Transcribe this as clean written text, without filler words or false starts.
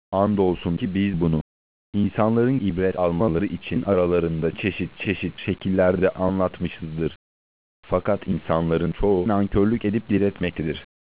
Andolsun ki biz bunu, insanların ibret almaları için aralarında çeşit çeşit şekillerde anlatmışızdır. Fakat insanların çoğu nankörlük edip diretmektedir.